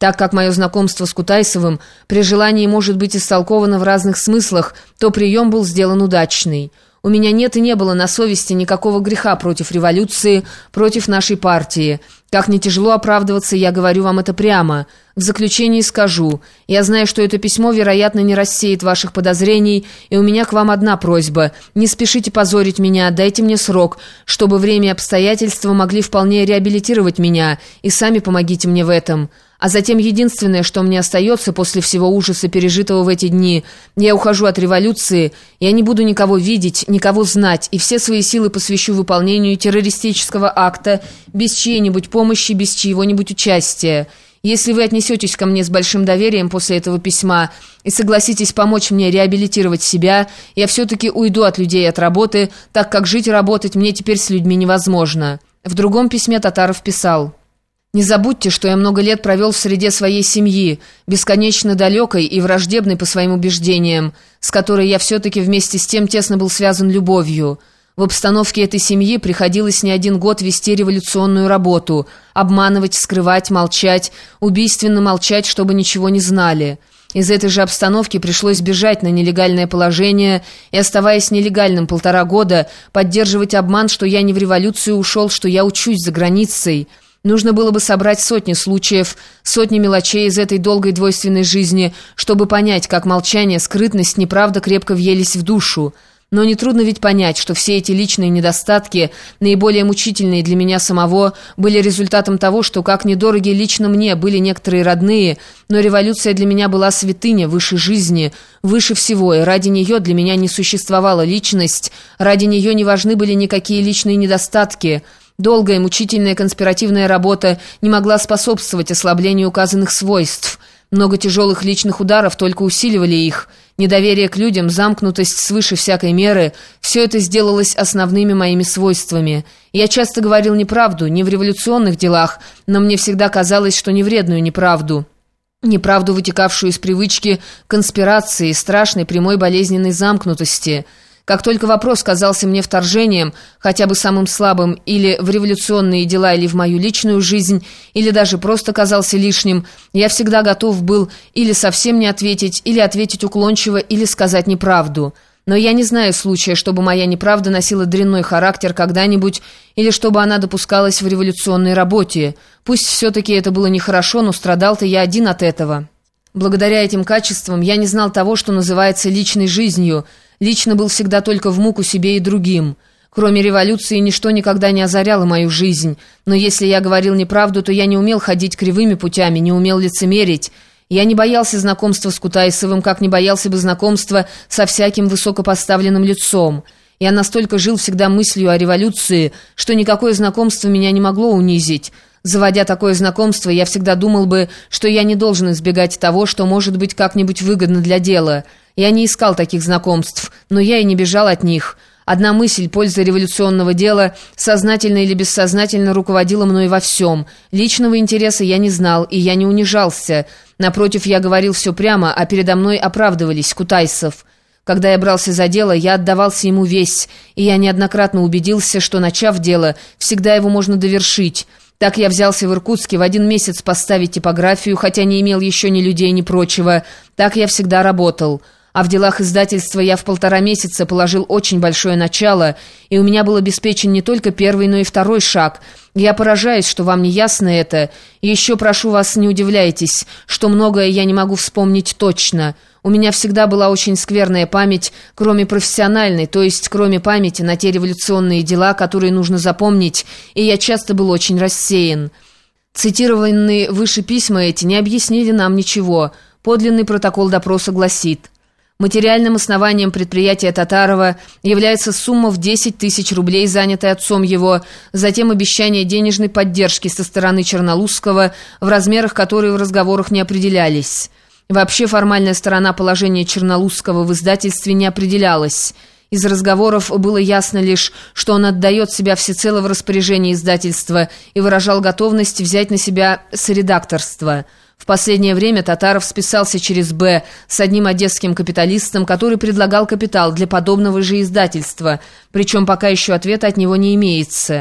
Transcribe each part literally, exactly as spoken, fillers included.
Так как мое знакомство с Кутайсовым при желании может быть истолковано в разных смыслах, то прием был сделан удачный. У меня нет и не было на совести никакого греха против революции, против нашей партии. Как не тяжело оправдываться, я говорю вам это прямо. В заключении скажу. Я знаю, что это письмо, вероятно, не рассеет ваших подозрений, и у меня к вам одна просьба. Не спешите позорить меня, дайте мне срок, чтобы время и обстоятельства могли вполне реабилитировать меня, и сами помогите мне в этом. А затем единственное, что мне остается после всего ужаса, пережитого в эти дни, я ухожу от революции, я не буду никого видеть, никого знать, и все свои силы посвящу выполнению террористического акта без чьей-нибудь помощи, без чьего-нибудь участия. Если вы отнесетесь ко мне с большим доверием после этого письма и согласитесь помочь мне реабилитировать себя, я все-таки уйду от людей и от работы, так как жить и работать мне теперь с людьми невозможно». В другом письме Татаров писал: «Не забудьте, что я много лет провел в среде своей семьи, бесконечно далекой и враждебной по своим убеждениям, с которой я все-таки вместе с тем тесно был связан любовью. В обстановке этой семьи приходилось не один год вести революционную работу, обманывать, скрывать, молчать, убийственно молчать, чтобы ничего не знали. Из этой же обстановки пришлось бежать на нелегальное положение и, оставаясь нелегальным полтора года, поддерживать обман, что я не в революцию ушел, что я учусь за границей». Нужно было бы собрать сотни случаев, сотни мелочей из этой долгой двойственной жизни, чтобы понять, как молчание, скрытность, неправда крепко въелись в душу. Но нетрудно ведь понять, что все эти личные недостатки, наиболее мучительные для меня самого, были результатом того, что, как недороги лично мне были некоторые родные, но революция для меня была святыня, выше жизни, выше всего, и ради нее для меня не существовала личность, ради нее не важны были никакие личные недостатки. Долгая мучительная конспиративная работа не могла способствовать ослаблению указанных свойств. Много тяжелых личных ударов только усиливали их. Недоверие к людям, замкнутость свыше всякой меры – все это сделалось основными моими свойствами. Я часто говорил неправду, не в революционных делах, но мне всегда казалось, что не вредную неправду. Неправду, вытекавшую из привычки конспирации, страшной прямой болезненной замкнутости. Как только вопрос казался мне вторжением, хотя бы самым слабым, или в революционные дела, или в мою личную жизнь, или даже просто казался лишним, я всегда готов был или совсем не ответить, или ответить уклончиво, или сказать неправду. Но я не знаю случая, чтобы моя неправда носила дрянной характер когда-нибудь, или чтобы она допускалась в революционной работе. Пусть все-таки это было нехорошо, но страдал-то я один от этого. Благодаря этим качествам я не знал того, что называется личной жизнью. Лично был всегда только в муку себе и другим. Кроме революции, ничто никогда не озаряло мою жизнь. Но если я говорил неправду, то я не умел ходить кривыми путями, не умел лицемерить. Я не боялся знакомства с Кутайсовым, как не боялся бы знакомства со всяким высокопоставленным лицом. Я настолько жил всегда мыслью о революции, что никакое знакомство меня не могло унизить. Заводя такое знакомство, я всегда думал бы, что я не должен избегать того, что может быть как-нибудь выгодно для дела. Я не искал таких знакомств, но я и не бежал от них. Одна мысль, польза революционного дела, сознательно или бессознательно руководила мной во всем. Личного интереса я не знал, и я не унижался. Напротив, я говорил все прямо, а передо мной оправдывались Кутайсов. Когда я брался за дело, я отдавался ему весь, и я неоднократно убедился, что, начав дело, всегда его можно довершить. Так я взялся в Иркутске в один месяц поставить типографию, хотя не имел еще ни людей, ни прочего. Так я всегда работал. А в делах издательства я в полтора месяца положил очень большое начало, и у меня был обеспечен не только первый, но и второй шаг. Я поражаюсь, что вам не ясно это, и еще прошу вас, не удивляйтесь, что многое я не могу вспомнить точно. У меня всегда была очень скверная память, кроме профессиональной, то есть кроме памяти на те революционные дела, которые нужно запомнить, и я часто был очень рассеян. Цитированные выше письма эти не объяснили нам ничего. Подлинный протокол допроса гласит: материальным основанием предприятия Татарова является сумма в десять тысяч рублей, занятая отцом его, затем обещание денежной поддержки со стороны Черноусского, в размерах которые в разговорах не определялись. Вообще формальная сторона положения Черноусского в издательстве не определялась. Из разговоров было ясно лишь, что он отдает себя всецело в распоряжение издательства и выражал готовность взять на себя соредакторство. В последнее время Татаров списался через Б с одним одесским капиталистом, который предлагал капитал для подобного же издательства, причем пока еще ответа от него не имеется.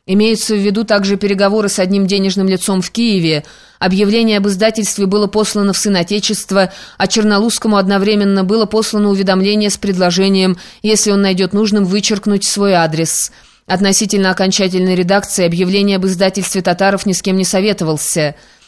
Имеются в виду также переговоры с одним денежным лицом в Киеве. Объявление об издательстве было послано в Сын Отечества, а Чернолузскому одновременно было послано уведомление с предложением, если он найдет нужным, вычеркнуть свой адрес. Относительно окончательной редакции объявление об издательстве Татаров ни с кем не советовался.